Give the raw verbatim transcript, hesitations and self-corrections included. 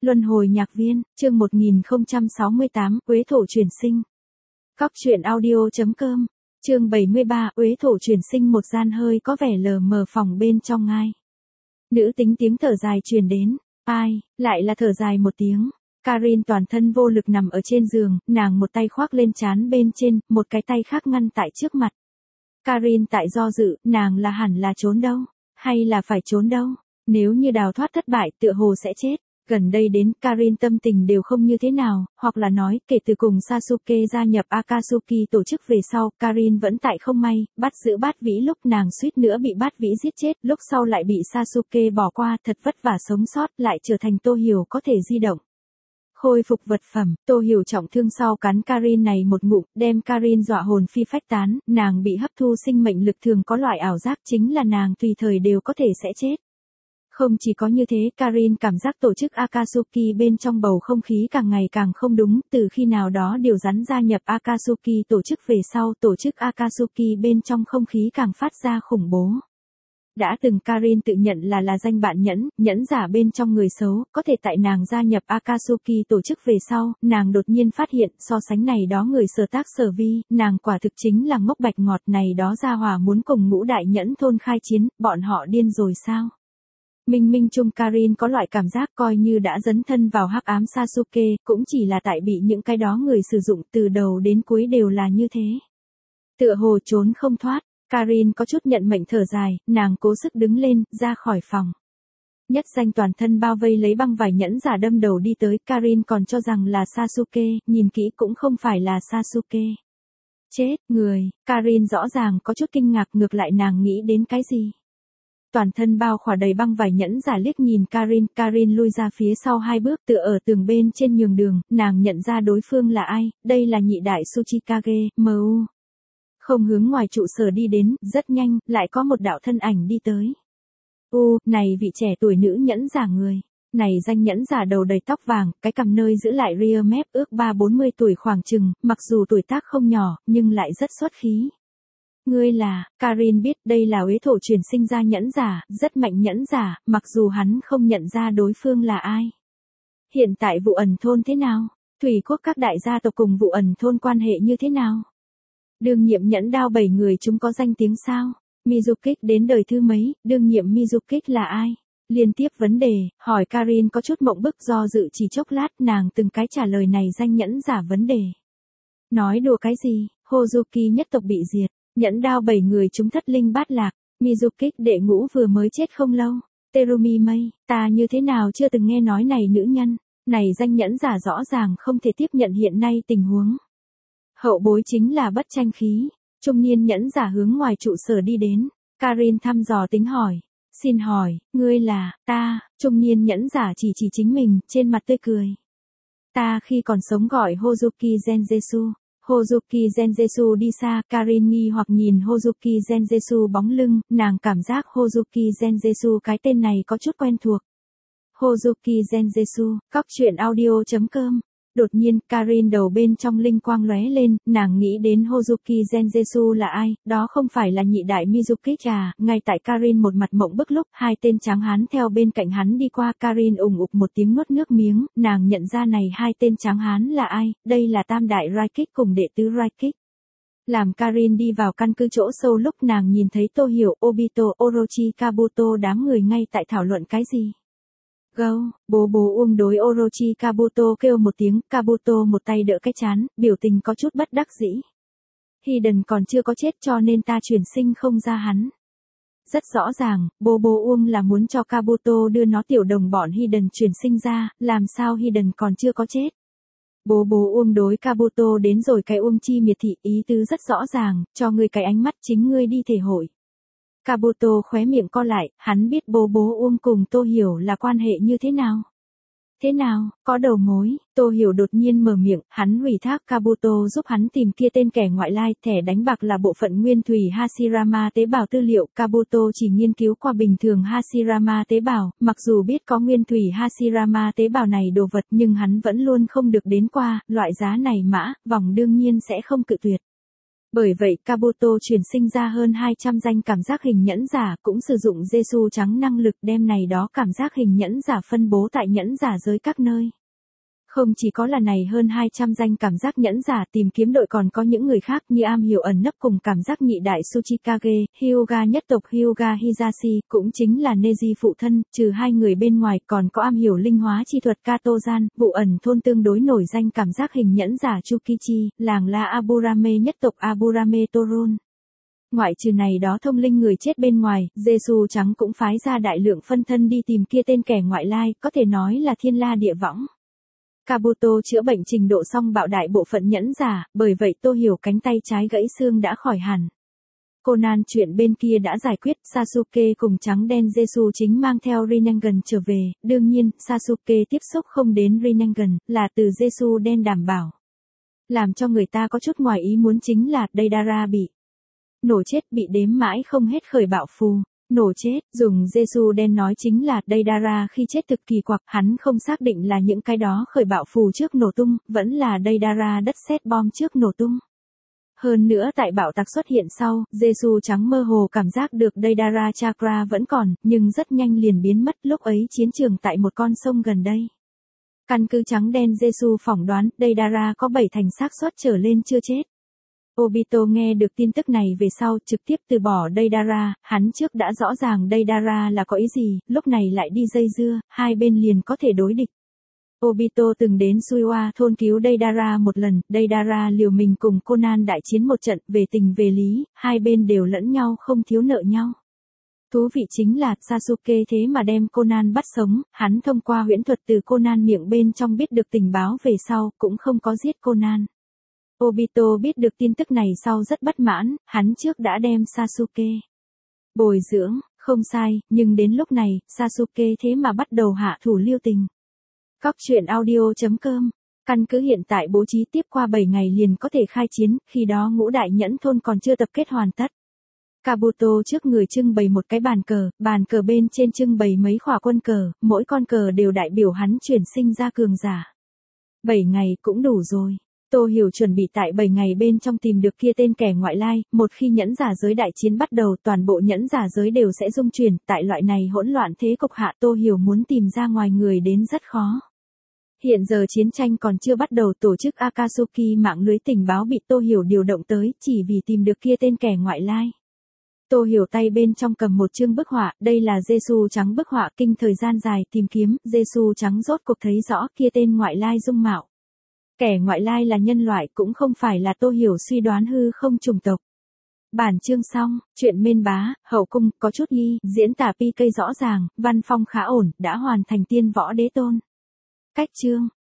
Luân hồi nhạc viên, chương một nghìn không trăm sáu mươi tám, Uế thổ chuyển sinh. Cóc truyện audio chấm com, chương bảy mươi ba, Uế thổ chuyển sinh. Một gian hơi có vẻ lờ mờ phòng bên trong ngai. Nữ tính tiếng thở dài truyền đến. Ai, lại là thở dài một tiếng. Karin toàn thân vô lực nằm ở trên giường, nàng một tay khoác lên trán bên trên, một cái tay khác ngăn tại trước mặt. Karin tại do dự, nàng là hẳn là trốn đâu, hay là phải trốn đâu, nếu như đào thoát thất bại tựa hồ sẽ chết. Gần đây đến Karin tâm tình đều không như thế nào, hoặc là nói, kể từ cùng Sasuke gia nhập Akatsuki tổ chức về sau, Karin vẫn tại không may, bắt giữ Bát Vĩ lúc nàng suýt nữa bị Bát Vĩ giết chết, lúc sau lại bị Sasuke bỏ qua, thật vất vả sống sót, lại trở thành Tô Hiểu có thể di động. Khôi phục vật phẩm, Tô Hiểu trọng thương sau cắn Karin này một ngụm, đem Karin dọa hồn phi phách tán, nàng bị hấp thu sinh mệnh lực thường có loại ảo giác chính là nàng tùy thời đều có thể sẽ chết. Không chỉ có như thế, Karin cảm giác tổ chức Akatsuki bên trong bầu không khí càng ngày càng không đúng, từ khi nào đó điều rắn gia nhập Akatsuki tổ chức về sau, tổ chức Akatsuki bên trong không khí càng phát ra khủng bố. Đã từng Karin tự nhận là là danh bạn nhẫn, nhẫn giả bên trong người xấu, có thể tại nàng gia nhập Akatsuki tổ chức về sau, nàng đột nhiên phát hiện, so sánh này đó người sở tác sở vi, nàng quả thực chính là ngốc bạch ngọt này đó gia hỏa muốn cùng ngũ đại nhẫn thôn khai chiến, bọn họ điên rồi sao? Minh minh chung Karin có loại cảm giác coi như đã dấn thân vào hắc ám Sasuke, cũng chỉ là tại bị những cái đó người sử dụng từ đầu đến cuối đều là như thế. Tựa hồ trốn không thoát, Karin có chút nhận mệnh thở dài, nàng cố sức đứng lên, ra khỏi phòng. Nhất danh toàn thân bao vây lấy băng vải nhẫn giả đâm đầu đi tới, Karin còn cho rằng là Sasuke, nhìn kỹ cũng không phải là Sasuke. Chết, người, Karin rõ ràng có chút kinh ngạc, ngược lại nàng nghĩ đến cái gì? Toàn thân bao khỏa đầy băng vải nhẫn giả liếc nhìn Karin, Karin lui ra phía sau hai bước tựa ở tường bên trên nhường đường, nàng nhận ra đối phương là ai, đây là nhị đại Tsuchikage, em u. Không hướng ngoài trụ sở đi đến, rất nhanh, lại có một đạo thân ảnh đi tới. U, này vị trẻ tuổi nữ nhẫn giả người, này danh nhẫn giả đầu đầy tóc vàng, cái cằm nơi giữ lại ria mép ước ba bốn mươi tuổi khoảng chừng, mặc dù tuổi tác không nhỏ, nhưng lại rất xuất khí. Ngươi là, Karin biết đây là Uế thổ chuyển sinh ra nhẫn giả, rất mạnh nhẫn giả, mặc dù hắn không nhận ra đối phương là ai. Hiện tại vụ ẩn thôn thế nào? Thủy quốc các đại gia tộc cùng vụ ẩn thôn quan hệ như thế nào? Đương nhiệm nhẫn đao bảy người chúng có danh tiếng sao? Mizukik đến đời thứ mấy, đương nhiệm Mizukik là ai? Liên tiếp vấn đề, hỏi Karin có chút mộng bức do dự chỉ chốc lát nàng từng cái trả lời này danh nhẫn giả vấn đề. Nói đùa cái gì, Hozuki nhất tộc bị diệt. Nhẫn đao bảy người chúng thất linh bát lạc, Mizukik đệ ngũ vừa mới chết không lâu, Terumi Mei, ta như thế nào chưa từng nghe nói này nữ nhân, này danh nhẫn giả rõ ràng không thể tiếp nhận hiện nay tình huống. Hậu bối chính là bất tranh khí, trung niên nhẫn giả hướng ngoài trụ sở đi đến, Karin thăm dò tính hỏi, xin hỏi, ngươi là, ta, trung niên nhẫn giả chỉ chỉ chính mình, trên mặt tươi cười. Ta khi còn sống gọi Hozuki Genjetsu. Hozuki Genjetsu đi xa, Karin nghi hoặc nhìn Hozuki Genjetsu bóng lưng, nàng cảm giác Hozuki Genjetsu cái tên này có chút quen thuộc. Hozuki Genjetsu, cóc truyện audio chấm com. Đột nhiên, Karin đầu bên trong linh quang lóe lên, nàng nghĩ đến Hozuki Genjetsu là ai, đó không phải là nhị đại Mizukik à, ngay tại Karin một mặt mộng bức lúc, hai tên tráng hán theo bên cạnh hắn đi qua, Karin ủng ục một tiếng nuốt nước miếng, nàng nhận ra này hai tên tráng hán là ai, đây là tam đại Raikik cùng đệ tứ Raikik. Làm Karin đi vào căn cứ chỗ sâu lúc nàng nhìn thấy Tô Hiểu, Obito, Orochi, Kabuto đám người ngay tại thảo luận cái gì. Gâu, bố bố Uông đối Orochi Kabuto kêu một tiếng, Kabuto một tay đỡ cái chán, biểu tình có chút bất đắc dĩ. Hiden còn chưa có chết cho nên ta chuyển sinh không ra hắn. Rất rõ ràng, bố bố Uông là muốn cho Kabuto đưa nó tiểu đồng bọn Hiden chuyển sinh ra, làm sao Hiden còn chưa có chết. Bố bố Uông đối Kabuto đến rồi cái Uông chi miệt thị, ý tứ rất rõ ràng, cho ngươi cái ánh mắt chính ngươi đi thể hội. Kabuto khóe miệng co lại, hắn biết bố bố Uông cùng Tô Hiểu là quan hệ như thế nào. Thế nào, có đầu mối, Tô Hiểu đột nhiên mở miệng, hắn ủy thác Kabuto giúp hắn tìm kia tên kẻ ngoại lai, thẻ đánh bạc là bộ phận nguyên thủy Hashirama tế bào tư liệu, Kabuto chỉ nghiên cứu qua bình thường Hashirama tế bào, mặc dù biết có nguyên thủy Hashirama tế bào này đồ vật nhưng hắn vẫn luôn không được đến qua, loại giá này mã, vòng đương nhiên sẽ không cự tuyệt. Bởi vậy Kabuto chuyển sinh ra hơn hai trăm danh cảm giác hình nhẫn giả, cũng sử dụng Jesu trắng năng lực đem này đó cảm giác hình nhẫn giả phân bố tại nhẫn giả giới các nơi. Không chỉ có là này hơn hai trăm danh cảm giác nhẫn giả, tìm kiếm đội còn có những người khác như am hiểu ẩn nấp cùng cảm giác nhị đại Tsuchikage, Hyuga nhất tộc Hyuga Hisashi, cũng chính là Neji phụ thân, trừ hai người bên ngoài còn có am hiểu linh hóa chi thuật Katozan, vụ ẩn thôn tương đối nổi danh cảm giác hình nhẫn giả Chukichi, làng La Aburame nhất tộc Aburame Torun. Ngoại trừ này đó thông linh người chết bên ngoài, Jesu trắng cũng phái ra đại lượng phân thân đi tìm kia tên kẻ ngoại lai, có thể nói là thiên la địa võng. Kabuto chữa bệnh trình độ song bạo đại bộ phận nhẫn giả, bởi vậy Tô Hiểu cánh tay trái gãy xương đã khỏi hẳn. Conan chuyện bên kia đã giải quyết, Sasuke cùng trắng đen Jesu chính mang theo Rinnegan trở về, đương nhiên, Sasuke tiếp xúc không đến Rinnegan, là từ Jesu đen đảm bảo. Làm cho người ta có chút ngoài ý muốn chính là, Deidara bị nổ chết, bị đếm mãi không hết khởi bạo phù. Nổ chết, dùng Jesu đen nói chính là, Deidara khi chết thực kỳ quặc, hắn không xác định là những cái đó khởi bạo phù trước nổ tung, vẫn là Deidara đất sét bom trước nổ tung. Hơn nữa tại bạo tạc xuất hiện sau, Jesu trắng mơ hồ cảm giác được Deidara chakra vẫn còn, nhưng rất nhanh liền biến mất, lúc ấy chiến trường tại một con sông gần đây. Căn cứ trắng đen Jesu phỏng đoán, Deidara có bảy thành xác suất trở lên chưa chết. Obito nghe được tin tức này về sau, trực tiếp từ bỏ Deidara, hắn trước đã rõ ràng Deidara là có ý gì, lúc này lại đi dây dưa, hai bên liền có thể đối địch. Obito từng đến Suiwa thôn cứu Deidara một lần, Deidara liều mình cùng Conan đại chiến một trận, về tình về lý, hai bên đều lẫn nhau không thiếu nợ nhau. Thú vị chính là, Sasuke thế mà đem Conan bắt sống, hắn thông qua huyễn thuật từ Conan miệng bên trong biết được tình báo về sau, cũng không có giết Conan. Obito biết được tin tức này sau rất bất mãn, hắn trước đã đem Sasuke bồi dưỡng, không sai, nhưng đến lúc này, Sasuke thế mà bắt đầu hạ thủ lưu tình. Cóc truyện audio chấm com, căn cứ hiện tại bố trí tiếp qua bảy ngày liền có thể khai chiến, khi đó ngũ đại nhẫn thôn còn chưa tập kết hoàn tất. Kabuto trước người trưng bày một cái bàn cờ, bàn cờ bên trên trưng bày mấy khỏa quân cờ, mỗi con cờ đều đại biểu hắn chuyển sinh ra cường giả. bảy ngày cũng đủ rồi. Tô Hiểu chuẩn bị tại bảy ngày bên trong tìm được kia tên kẻ ngoại lai, một khi nhẫn giả giới đại chiến bắt đầu toàn bộ nhẫn giả giới đều sẽ rung chuyển, tại loại này hỗn loạn thế cục hạ Tô Hiểu muốn tìm ra ngoài người đến rất khó. Hiện giờ chiến tranh còn chưa bắt đầu, tổ chức Akatsuki mạng lưới tình báo bị Tô Hiểu điều động tới, chỉ vì tìm được kia tên kẻ ngoại lai. Tô Hiểu tay bên trong cầm một chương bức họa, đây là Jesu trắng bức họa, kinh thời gian dài tìm kiếm, Jesu trắng rốt cuộc thấy rõ kia tên ngoại lai dung mạo. Kẻ ngoại lai là nhân loại, cũng không phải là Tô Hiểu suy đoán hư không chủng tộc. Bản chương xong, chuyện mên bá, hậu cung, có chút y, diễn tả pi cây rõ ràng, văn phong khá ổn, đã hoàn thành tiên võ đế tôn. Cách chương.